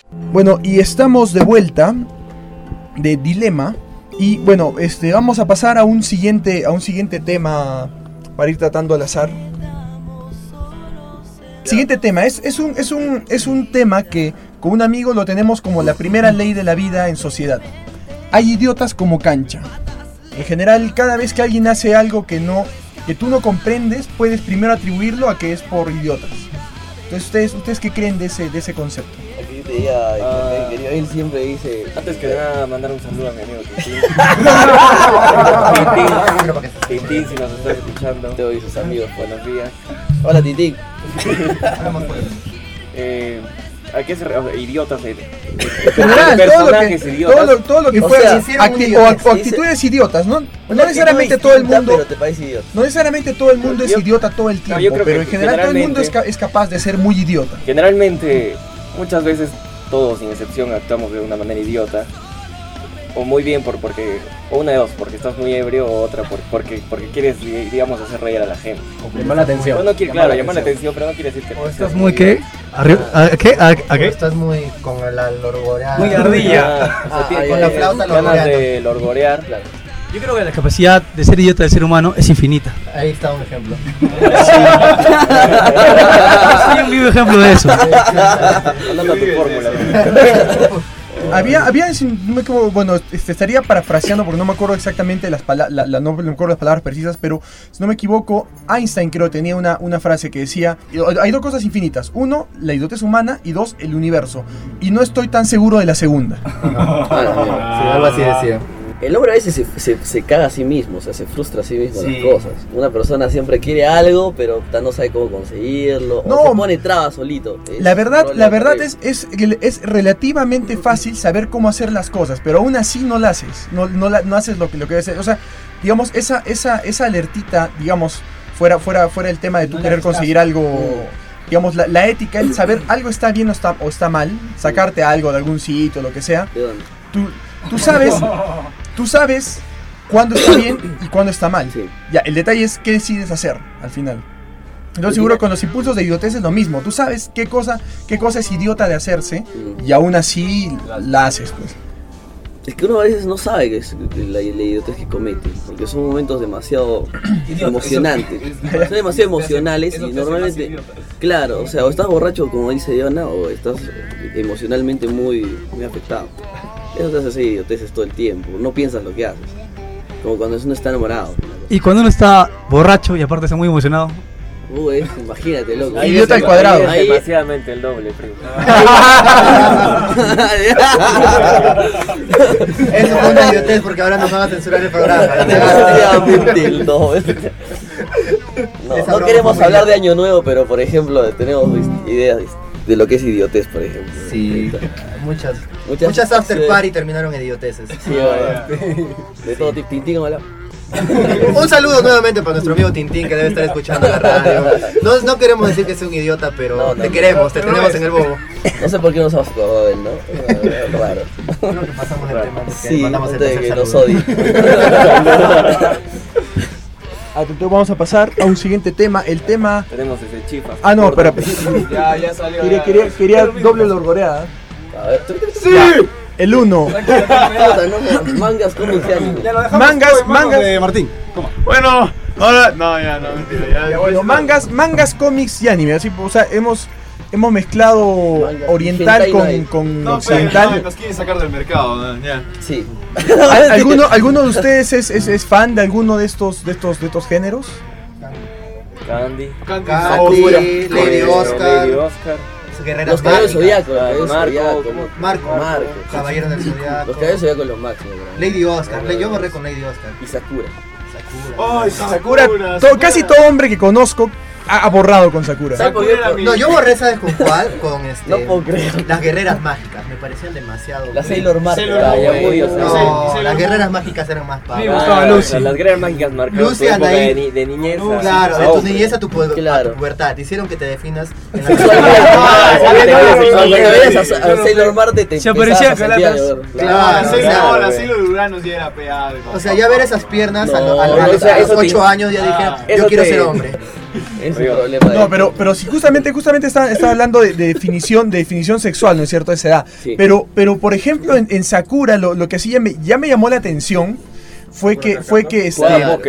Bueno, y estamos de vuelta de Dilema. Y bueno, vamos a pasar a un siguiente tema para ir tratando al azar. Siguiente tema, es un tema que con un amigo lo tenemos como la primera ley de la vida en sociedad. Hay idiotas como cancha. En general, cada vez que alguien hace algo que tú no comprendes, puedes primero atribuirlo a que es por idiotas. Entonces, ¿ustedes qué creen de ese concepto? Aquí te diga, él siempre dice... Antes que nada, mandar un saludo a mi amigo Titín. Titín, si nos estás escuchando. Te y sus amigos, buenos días. Hola, Titín. ¿A qué se refiere? Idiotas. Personajes idiotas. Todo lo que fuera o actitudes idiotas, ¿no? No necesariamente todo el mundo. Pero te parece idiota. No necesariamente todo el mundo es idiota todo el tiempo, pero en general todo el mundo es capaz de ser muy idiota. Generalmente, muchas veces todos sin excepción actuamos de una manera idiota. O muy bien porque o una de dos, porque estás muy ebrio, o otra porque quieres, digamos, hacer reír a la gente. O llamar la atención. No quiere, claro, llamar la atención, pero no quiere decir que... O estás muy ¿qué? ¿A qué? Estás muy con la lorgoreada. Muy ardilla. Con la flauta ganas de lorgorear, claro. Yo creo que la capacidad de ser idiota del ser humano es infinita. Ahí está un ejemplo. Soy un vivo ejemplo de eso. Hablando a tu fórmula. Había bueno, estaría parafraseando porque no me acuerdo exactamente no me acuerdo las palabras precisas, pero si no me equivoco, Einstein creo tenía una frase que decía, hay dos cosas infinitas, uno, la idiotez humana, y dos, el universo, y no estoy tan seguro de la segunda. Sí, algo así decía. El hombre a veces se caga a sí mismo, o sea, se frustra a sí mismo las cosas. Una persona siempre quiere algo, pero no sabe cómo conseguirlo, o se pone trabas solito. La verdad es relativamente fácil saber cómo hacer las cosas, pero aún así no lo haces, no haces lo que debe hacer. O sea, digamos, esa alertita, digamos, fuera el tema de tú querer conseguir algo, digamos, la ética, el saber algo está bien o está mal, sacarte algo de algún sitio, lo que sea. ¿De dónde? Tú sabes cuándo está bien y cuándo está mal. Sí. Ya, el detalle es qué decides hacer al final. Entonces seguro con los impulsos de idiotez es lo mismo. Tú sabes qué cosa es idiota de hacerse y aún así la haces, pues. Es que uno a veces no sabe que es la idiotez que comete, porque son momentos demasiado emocionantes. Son demasiado emocionales y normalmente, claro, o sea, o estás borracho como dice Diana, o estás emocionalmente muy afectado. Eso te hace hacer idioteces todo el tiempo, no piensas lo que haces, como cuando uno está enamorado. Y cuando uno está borracho y aparte está muy emocionado. Imagínate, loco. Idiota al cuadrado. Ahí demasiadamente el doble, primo. Eso fue una idiotez porque ahora nos van a censurar el programa. Demasiadamente el doble. No queremos hablar de Año Nuevo, pero por ejemplo tenemos ideas de lo que es idiotez, por ejemplo. Sí, muchas after party terminaron en idioteces. Sí, de todo tipo. Tintín, hola. Un saludo nuevamente para nuestro amigo Tintín que debe estar escuchando la radio. No queremos decir que sea un idiota, pero te queremos, te tenemos en el bobo. No sé por qué nos hemos acordado de él, ¿no? Raro. Creo que pasamos el tema porque sí, mandamos el de que tercer nos saludo. odie. Entonces vamos a pasar a un siguiente tema. El tema... Tenemos ese chifa. no, espera. Ya salió. Quería doble lorgoreada. A ver, ¡Sí! El 1. Mangas Comics y Anime. Mangas de Martín. ¿Cómo? Bueno, ahora no, mentira. Bueno, mangas, cómics y anime. Así, o sea, hemos mezclado oriental con occidental. Nos quieren sacar del mercado, ¿no? Ya. Sí. ¿Alguno de ustedes es fan de alguno de estos géneros? Candy, Lady Oscar. Los Caballeros Zodíaco, Marco, Caballero del Zodiaco. Los Caballeros Zodíaco los máximos. Lady Oscar, yo borré con Lady Oscar. Y Sakura. ¡Ay, Sakura! Casi todo hombre que conozco ha borrado con Sakura. No, yo borré, ¿sabes con cuál? Con No puedo creer. las guerreras mágicas, me parecían demasiado. La Sailor Mars. No, las guerreras mágicas eran más Me gustaba Lucy. Las guerreras mágicas marcaron tu Lucy época ahí. de niñez. Claro, de tu niñez a tu Claro. pubertad. Te hicieron que te definas en la Cuando veías a Sailor Mars te Se aparecía Claro. La Sailor de Urano sí era pegada. O sea, ya ver esas piernas a No, los eso 8 años ya dije, yo eso quiero te- ser hombre. Es el problema de... No, pero si justamente estaba hablando de definición sexual, ¿no es cierto? A esa edad. Sí. Pero por ejemplo, en Sakura, lo que sí ya me llamó la atención fue que Claro.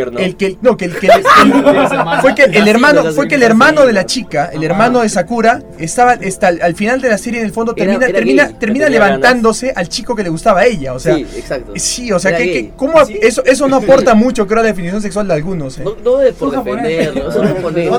el hermano de la chica, el hermano de Sakura, estaba al final de la serie en el fondo Era termina tenía levantándose al chico que le gustaba a ella, o sea, Sí, exacto. sí, o sea, Era que gay. ¿cómo eso no aporta mucho, creo, a la definición sexual de algunos, No es por defenderlo, eso no es poner.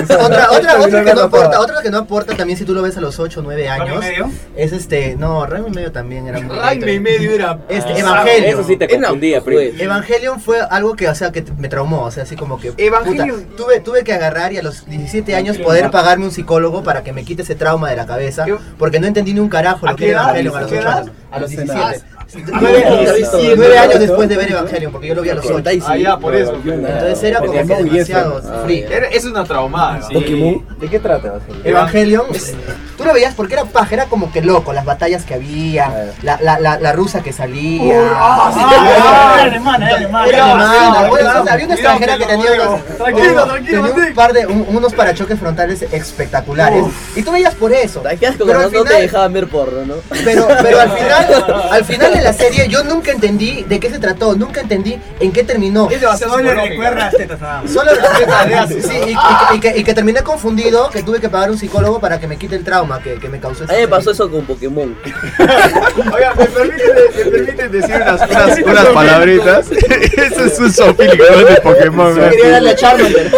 Otra que no aporta también si tú lo ves a los 8 o 9 años. ¿Ranma y medio? Es No, Ranma y medio también era muy. Ranma y medio era. Evangelion. Eso sí te confundía, pues. Evangelion fue algo que, o sea, que me traumó, o sea, así como que Evangelion. puta, tuve que agarrar y a los 17 años poder pagarme un psicólogo para que me quite ese trauma de la cabeza, porque no entendí ni un carajo lo ¿A que qué era edad? Evangelion a los ¿A qué 8 edad? años. A los 17. Ah, 9 años después de ver Evangelion, porque yo lo vi a los 8. Ah, ya, por eso. Entonces era como que demasiado free. Es una traumada. Pokémon. ¿De qué trata? Evangelion, tú lo veías porque era paja, era como que loco, las batallas que había, la rusa que salía. Era alemana. Bueno, había una extranjera que tenía un par de unos parachoques frontales espectaculares. Y tú veías por eso. Qué asco Pero cuando al no te final, dejaban ver porno, ¿no? pero al final de la serie yo nunca entendí de qué se trató, nunca entendí en qué terminó. Es demasiado Solo le psicológico. recuerda las tetas nada más. Solo sí, y que terminé confundido, que tuve que pagar un psicólogo para que me quite el trauma que me causó A esa mí me serie. pasó eso con Pokémon. Oiga, ¿me permiten decir unas palabritas? Eso es un zoofílico de Pokémon. Yo quería darle a Charmander.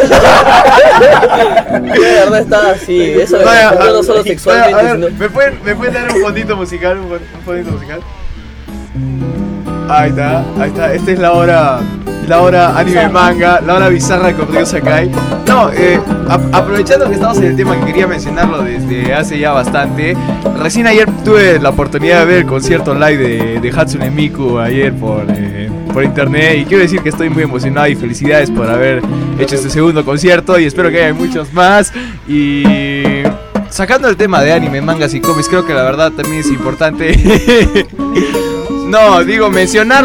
Yo de verdad estaba así, eso me yo no solo sexualmente, A ver, sino... ¿me pueden dar un fondito musical? ¿Un fondito musical? Ahí está. Esta es la hora anime manga, la hora bizarra con Ryo Sakai. No, aprovechando que estamos en el tema que quería mencionarlo desde hace ya bastante. Recién ayer tuve la oportunidad de ver el concierto live de Hatsune Miku ayer por internet y quiero decir que estoy muy emocionado y felicidades por haber hecho este segundo concierto y espero que haya muchos más. Y sacando el tema de anime, mangas y cómics, creo que la verdad también es importante. No, digo, mencionar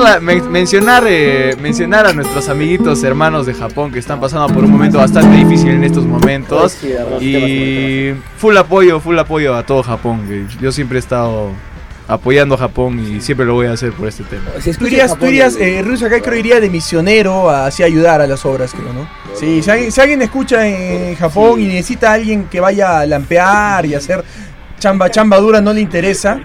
a nuestros amiguitos hermanos de Japón que están pasando por un momento bastante difícil en estos momentos. Sí, Y full apoyo a todo Japón. Que yo siempre he estado apoyando a Japón y siempre lo voy a hacer por este tema. Si Tú escuchas irías, Japón, Ryu Sakai creo iría de misionero así a ayudar a las obras, creo, ¿no? Sí, si alguien escucha en Japón y necesita a alguien que vaya a lampear y hacer chamba dura, no le interesa,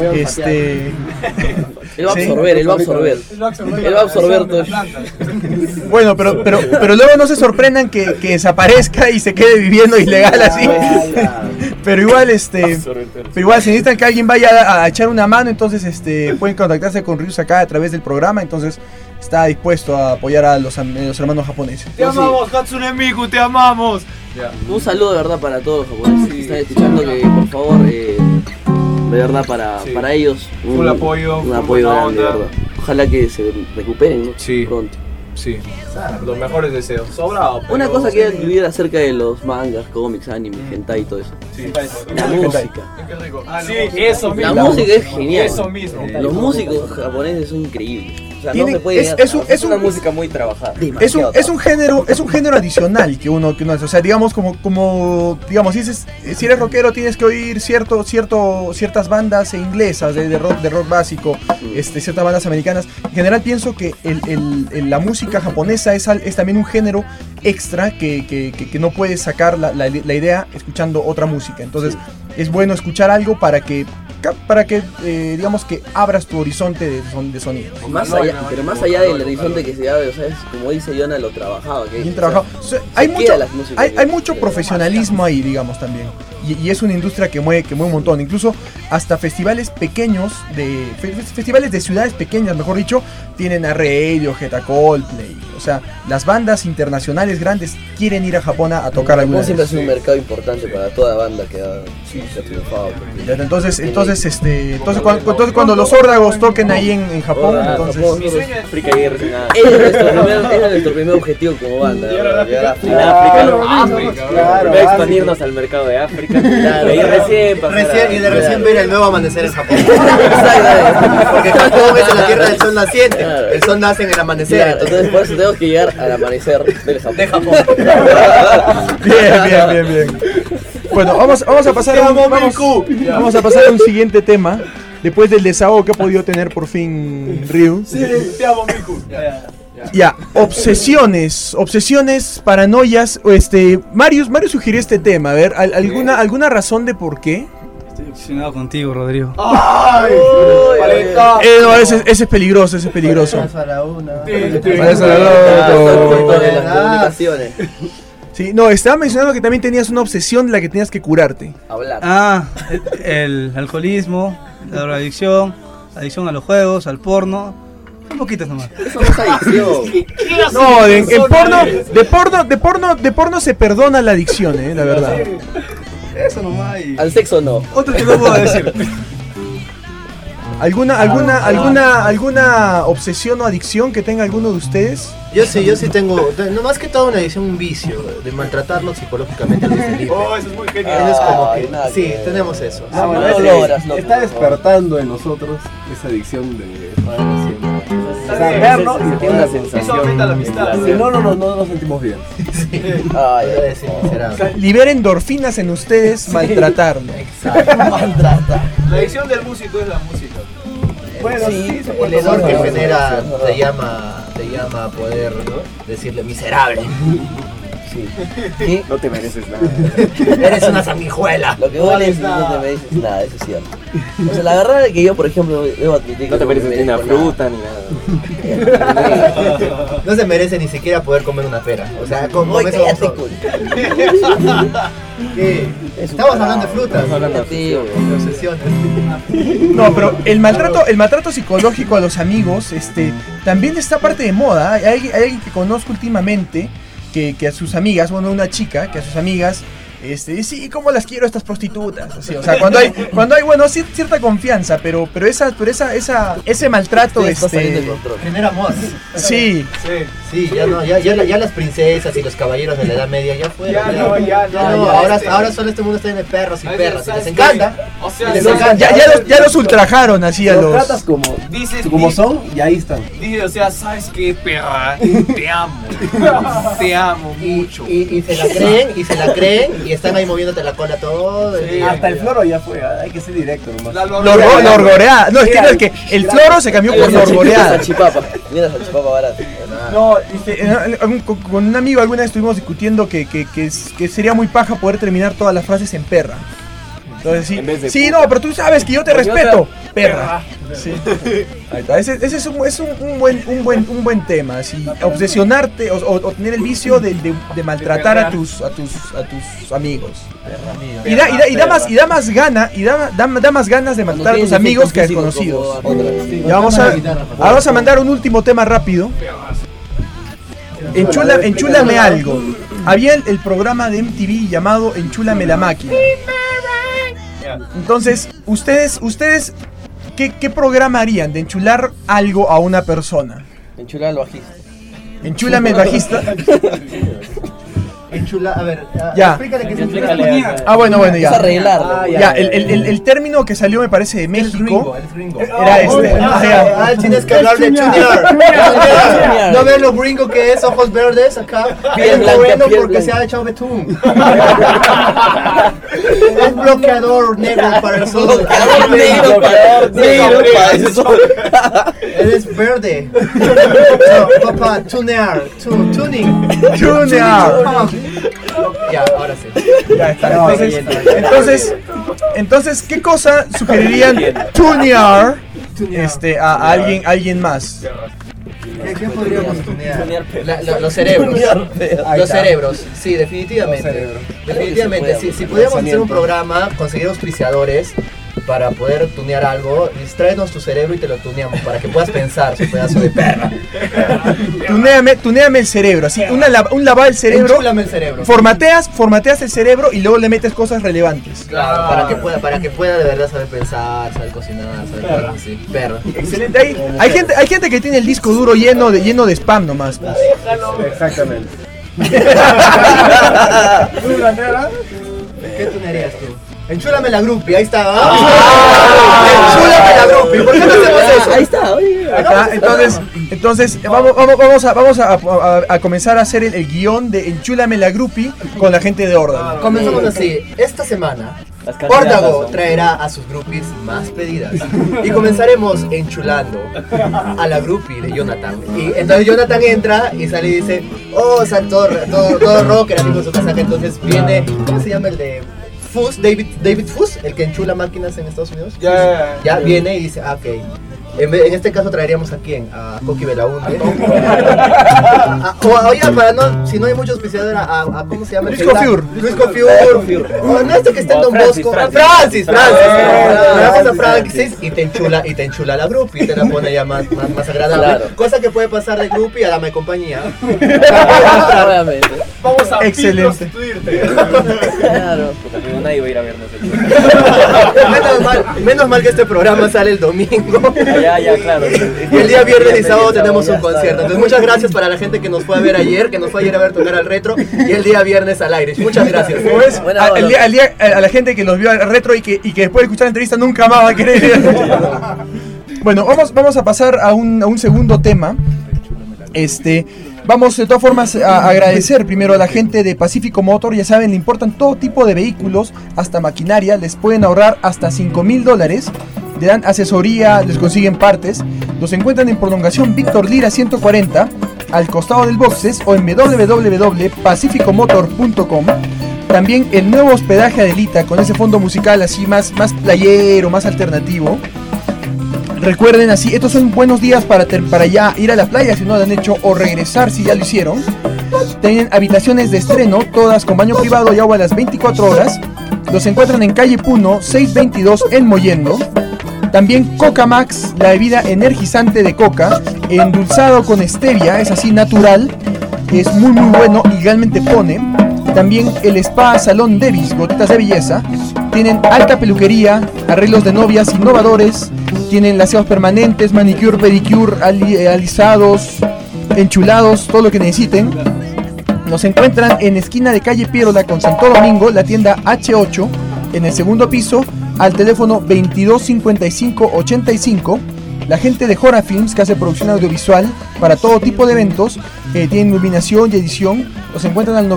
Él va a Sí. absorber, él va a absorber todo. bueno, pero luego no se sorprendan que desaparezca y se quede viviendo ilegal así. Pero igual si necesitan que alguien vaya a echar una mano, entonces pueden contactarse con Ryu Sakai a través del programa, entonces está dispuesto a apoyar a los hermanos japoneses. Te amamos, Hatsune Miku, te amamos. Un saludo de verdad para todos los japoneses que están escuchando, que por favor, de verdad para ellos Full apoyo, un full apoyo buena grande, de onda. verdad. Ojalá que se recuperen, ¿no? Sí. Pronto. Sí, los mejores deseos. Sobrado. Una cosa que quiero incluir acerca de los mangas, cómics, anime, hentai y todo eso. La música. Sí, eso La música es genial. Eso mismo. Los músicos japoneses son increíbles. O sea, Tienen- no se puede es una un- música muy trabajada. Es un género adicional que uno hace. O sea, digamos digamos, si eres rockero tienes que oír ciertas bandas inglesas de rock básico, ciertas bandas americanas. En general pienso que la música japonesa es también un género extra que no puedes sacar la idea escuchando otra música. Entonces es bueno escuchar algo para que digamos que abras tu horizonte de sonido. Pero más allá del horizonte que se abre, o sea, es como dice Yona, lo trabajado que es. Bien O sea, trabajado. O sea, hay se mucho, queda las músicas hay que- mucho profesionalismo ahí, digamos, también. Y es una industria que mueve un montón. Incluso hasta festivales pequeños, festivales de ciudades pequeñas, mejor dicho, tienen a Radiohead, a Coldplay. O sea, las bandas internacionales grandes quieren ir a Japón a tocar alguna Japón siempre ha vez. sido un mercado importante para toda banda que ha triunfado. Entonces cuando los órdagos toquen ahí en Japón, entonces... África y recién Ese es nuestro primer objetivo como banda, llegar a África. Primero expandirnos al mercado de África. Claro, y recién pasará. Y de recién ver el nuevo amanecer en Japón. Exacto. Porque Japón es la tierra del sol naciente. Claro. El sol nace en el amanecer. Claro, entonces por eso tengo que llegar al amanecer del Japón. De Japón. Bien. Bueno, vamos a pasar vamos a pasar a un siguiente tema. Después del desahogo que ha podido tener por fin Ryu. Sí, te amo, Miku. Ya, obsesiones, paranoias. Marius sugirió este tema. A ver, ¿alguna razón de por qué? Estoy obsesionado contigo, Rodrigo. ¡Ay! No, ese es peligroso, A la una. Parece la Todo de loto. las comunicaciones. Sí, no, estaba mencionando que también tenías una obsesión de la que tenías que curarte. Hablar. Ah, el alcoholismo, la drogadicción, adicción a los juegos, al porno. Un poquito nomás. Eso no es adicción. No, de porno se perdona la adicción, la verdad. Eso nomás. Al sexo no. Otro que no puedo decir. ¿Alguna obsesión o adicción que tenga alguno de ustedes? Yo sí tengo, no más que todo una adicción, un vicio de maltratarlo psicológicamente. Oh, eso es muy genial. Es como que, nada sí, que ver. tenemos eso. No, bueno, no ese logras, no. está despertando en nosotros esa adicción de estar haciendo. O sea, verlo y sentir una sensación. Eso aumenta la amistad. Si no nos sentimos bien. Ay, Debe decir miserable. Libera endorfinas en ustedes maltratarlo. maltrata. La adicción del músico es la música. Bueno, Sí, se el puede hedor que tomar, genera sí, te llama a poder decirle miserable. ¿Qué? No te mereces nada. Eres una sanguijuela. Lo que duele es que no te mereces nada, eso es cierto. O sea, la verdad es que yo, por ejemplo, debo admitir que No te mereces ni una merezco fruta ni nada. No se merece ni siquiera poder comer una pera. O sea, con Oye, eso cállate, vamos coño. ¿Qué? Estamos hablando de frutas. Estamos hablando de Tío, De obsesiones. No, pero el maltrato psicológico a los amigos, también está parte de moda. Hay alguien que conozco últimamente que a sus amigas, bueno, una chica que a sus amigas, sí, ¿cómo las quiero estas prostitutas? Así, o sea, cuando hay, bueno, cierta confianza, pero ese maltrato, está saliendo de control. Genera amor. sí. Sí, ya las princesas y los caballeros de la Edad Media ya fueron. Ya no, Ahora solo este mundo está lleno de perros y perras. Y les encanta. O sea, Les encanta. Ya los ultrajaron así a Los los. tratas como son y ahí están. Dice, o sea, ¿sabes qué, perra? Te amo. Te amo mucho. Y se la creen y están ahí moviéndote la cola todo el día. Hasta el floro ya fue, hay que ser directo nomás. Lorgoreada. No, es que el floro se cambió por lorgoreada. Salchipapa. Mira, salchipapa barata. No, con un amigo alguna vez estuvimos discutiendo que sería muy paja poder terminar todas las frases en perra. Entonces En vez de sí, puta. no, pero tú sabes que yo te Porque respeto, perra. Sí. Ahí está. Ese es un buen tema, así, obsesionarte o tener el vicio de maltratar a tus amigos. Y da más ganas de maltratar a tus amigos que a desconocidos. Ya vamos a mandar un último tema rápido. Enchúlame algo. Había el programa de MTV llamado Enchúlame la máquina. Entonces, ustedes ¿qué programa harían de enchular algo a una persona? Enchular al bajista. Enchúlame el bajista. A ver, Ya. explícale qué es Bueno, Es ya. arreglarlo. Ya, el término que salió me parece de México era Ah, tienes que hablar de Junior. No ves lo gringo que es, ojos verdes acá. Piel Es blanca, moreno piel porque blanca. se ha echado betún. Es bloqueador negro para el sol. Negro para eso. Eres verde. No, papá, tuning. Ya, ahora sí. Ya está. Entonces, ¿qué cosa sugerirían tunear a alguien más? ¿Qué podríamos tunear? Los cerebros. Los cerebros, sí, definitivamente. Definitivamente, si pudiéramos hacer un programa, conseguir auspiciadores para poder tunear algo, distráenos tu cerebro y te lo tuneamos para que puedas pensar, su pedazo de perra. Tuneame el cerebro, así, un lavado del cerebro. Enchúlame el cerebro. Formateas el cerebro y luego le metes cosas relevantes. Claro, para que pueda de verdad saber pensar, saber cocinar, saber producir. Perra. Excelente. Hay gente que tiene el disco duro lleno de spam nomás. Pues. Exactamente. ¿Qué tunearías tú? Enchúlame la grupi, ahí está. Enchúlame la grupi. ¿Por qué no hacemos eso? Ahí está, oye. Acá, entonces vamos a comenzar a hacer el guión de Enchúlame la Grupi con la gente de Órdago. Comenzamos así. Esta semana, Órdago traerá a sus grupis más pedidas. Y comenzaremos enchulando a la grupi de Jonathan. Y entonces Jonathan entra y sale y dice: oh, todo rocker, así con su casaca. Entonces viene, ¿cómo se llama el de Fuss? David Fuss, el que enchula máquinas en Estados Unidos. Ya viene y dice: ah, ok. En este caso traeríamos a quién, a Coqui Belaunde. Oye, para no, si no hay mucho auspiciador, a ¿cómo se llama? Luis Cofiur. O no, este que está en Don Bosco. Francis. Le damos a Francis y te enchula la grupi y te la pone ya más agradable. Claro. Cosa que puede pasar de grupi a dame compañía. Obviamente. Vamos a excelente. prostituirte. Claro. Porque nadie va a ir a vernos. Menos mal que este programa sale el domingo. Ya, claro. Y el día viernes y sábado tenemos un concierto. Entonces muchas gracias para la gente que nos fue a ver ayer, que nos fue ayer a ver tocar al Retro, y el día viernes al aire. Muchas gracias. Pues, a la gente que los vio al Retro y que después de escuchar la entrevista nunca más va a querer ir. Bueno, vamos a pasar a un segundo tema. Vamos de todas formas a agradecer primero a la gente de Pacífico Motor. Ya saben, le importan todo tipo de vehículos, hasta maquinaria. Les pueden ahorrar hasta $5,000. Le dan asesoría, les consiguen partes. Los encuentran en prolongación Víctor Lira 140, al costado del Boxes, o en www.pacificomotor.com. También el nuevo hospedaje Adelita, con ese fondo musical así más playero, más alternativo. Recuerden así, estos son buenos días para ya ir a la playa si no lo han hecho, o regresar si ya lo hicieron. Tienen habitaciones de estreno, todas con baño privado y agua a las 24 horas. Los encuentran en calle Puno 622 en Mollendo. También Coca Max, la bebida energizante de coca, endulzado con stevia, es así natural, es muy bueno y realmente pone. También el Spa Salón Davis, gotitas de belleza. Tienen alta peluquería, arreglos de novias innovadores. Tienen laseados permanentes, manicure, pedicure, alisados, enchulados, todo lo que necesiten. Nos encuentran en esquina de calle Pierola con Santo Domingo, la tienda H8, en el segundo piso, al teléfono 225585. La gente de Jora Films, que hace producción audiovisual para todo tipo de eventos, tienen iluminación y edición. Los encuentran al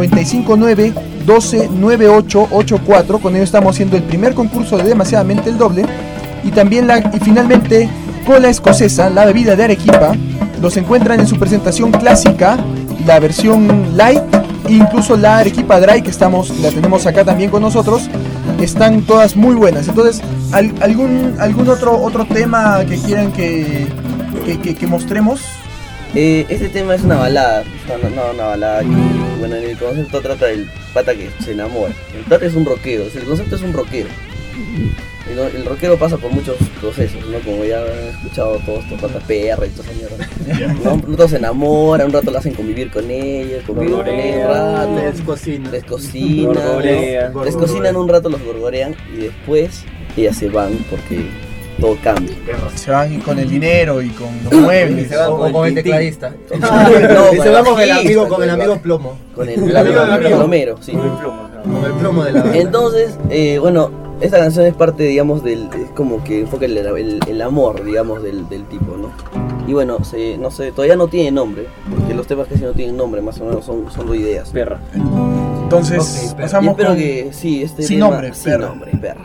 959-129884. Con ello estamos haciendo el primer concurso de Demasiadamente el Doble. Y también finalmente Cola Escocesa, la bebida de Arequipa. Los encuentran en su presentación clásica, la versión light, e incluso la Arequipa Dry, que la tenemos acá también con nosotros. Están todas muy buenas. Entonces, ¿algún otro tema que quieran que mostremos? Este tema es una balada. Una balada que, bueno, en el concepto trata del pata que se enamora. El pata es un rockero, el concepto es un rockero. El rockero pasa por muchos procesos, ¿no? Como ya han escuchado todos estos patas perra y toda esa mierda. ¿No? Un rato se enamora, un rato lo hacen convivir con ellos, un rato, les cocinan un rato, los gorgorean, y después ellas se van porque todo cambia. Se van con el dinero y con los muebles. Se van con el tecladista. No, y se van con el amigo plomo. Con el plomero, sí. Con el plomo de la... Entonces, bueno, esta canción es parte, digamos, es como que enfoca el amor, digamos, del tipo, ¿no? Y bueno, no sé, todavía no tiene nombre, porque los temas casi no tienen nombre, más o menos son ideas. Perra. Entonces, okay, pasamos espero que sí, sin tema, nombre, sin perra. Nombre, perra.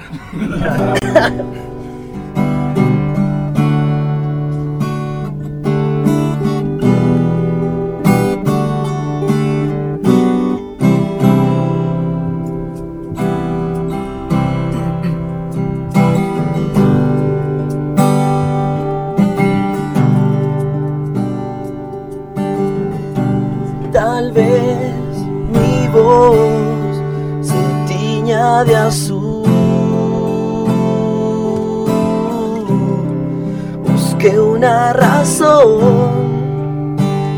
Tal vez mi voz se tiña de azul. Busqué una razón,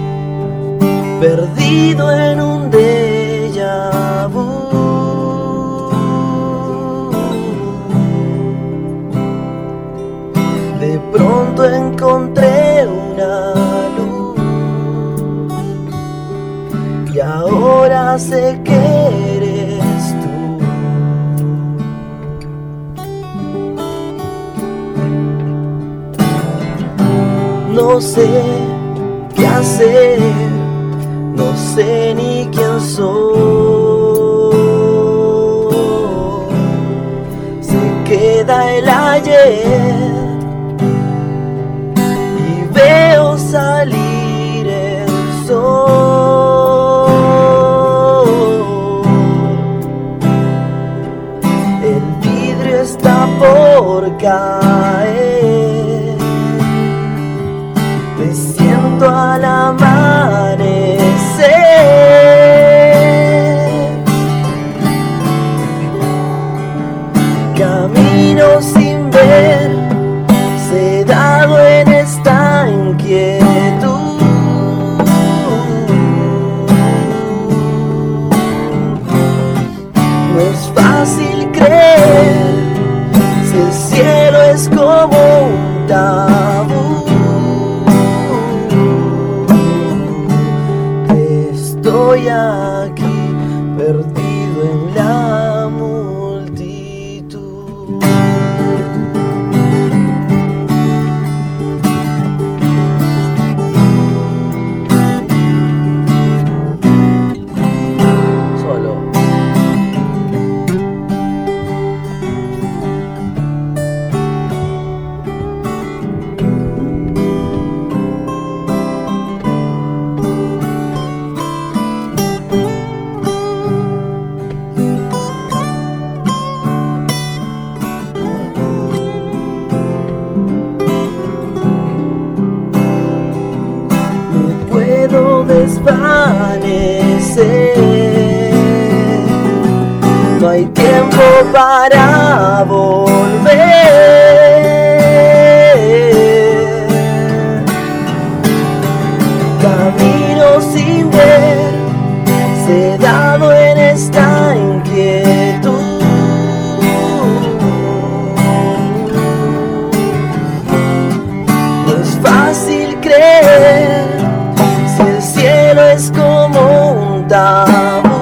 perdido en un déjà vu. De pronto encontré una luz y ahora sé que eres tú. No sé qué hacer, no sé ni quién soy. Se queda el ayer y veo salir el sol. El vidrio está por caer, me siento al amanecer. Camino sin ver, sedado en esta inquietud. No es fácil creer si el cielo es como un tabú. Estoy aquí perdido en la multitud. Solo. Puedo desvanecer, no hay tiempo para volver. Camino sin ver, sedado en esta inquietud. No es fácil creer, el cielo es como un tabú.